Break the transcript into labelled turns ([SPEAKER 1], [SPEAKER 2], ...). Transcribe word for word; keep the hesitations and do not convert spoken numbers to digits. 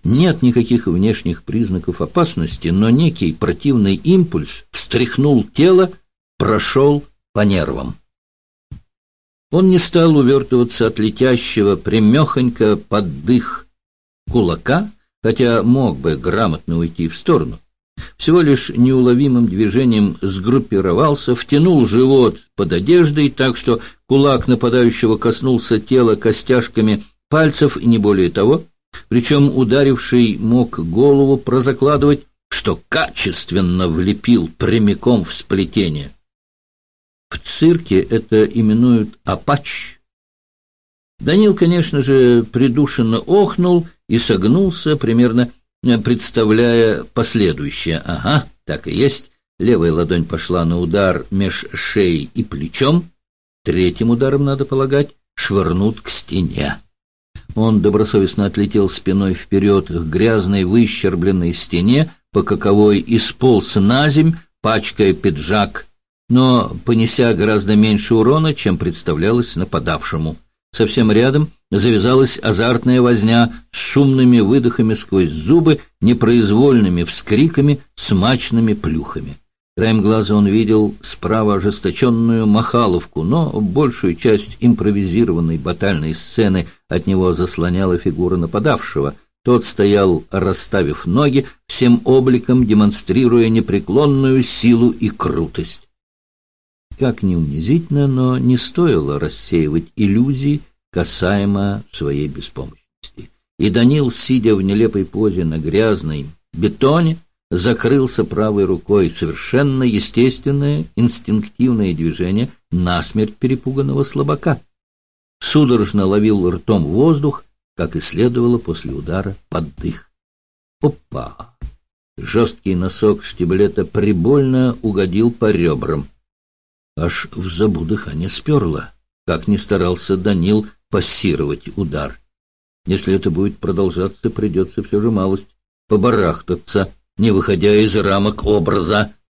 [SPEAKER 1] Нет никаких внешних признаков опасности, но некий противный импульс встряхнул тело, прошел по нервам. Он не стал увертываться от летящего прямехонько под дых кулака, хотя мог бы грамотно уйти в сторону. Всего лишь неуловимым движением сгруппировался, втянул живот под одеждой, так что кулак нападающего коснулся тела костяшками пальцев и не более того, причем ударивший мог голову прозакладывать, что качественно влепил прямиком в сплетение. В цирке это именуют апач. Данил, конечно же, придушенно охнул и согнулся, примерно представляя последующее. Ага, так и есть. Левая ладонь пошла на удар меж шеей и плечом. Третьим ударом, надо полагать, швырнут к стене. Он добросовестно отлетел спиной вперед к грязной выщербленной стене, по каковой исполз наземь, пачкая пиджак, но понеся гораздо меньше урона, чем представлялось нападавшему. Совсем рядом завязалась азартная возня с шумными выдохами сквозь зубы, непроизвольными вскриками, смачными плюхами. Краем глаза он видел справа ожесточенную махаловку, но большую часть импровизированной батальной сцены от него заслоняла фигура нападавшего. Тот стоял, расставив ноги, всем обликом демонстрируя непреклонную силу и крутость. Как ни унизительно, но не стоило рассеивать иллюзий касаемо своей беспомощности. И Данил, сидя в нелепой позе на грязной бетоне, закрылся правой рукой, совершенно естественное инстинктивное движение насмерть перепуганного слабака. Судорожно ловил ртом воздух, как и следовало после удара под дых. Опа! Жесткий носок штиблета прибольно угодил по ребрам. Аж в забу дыхание сперло, как ни старался Данил пассировать удар. Если это будет продолжаться, придется все же малость побарахтаться, не выходя из рамок образа.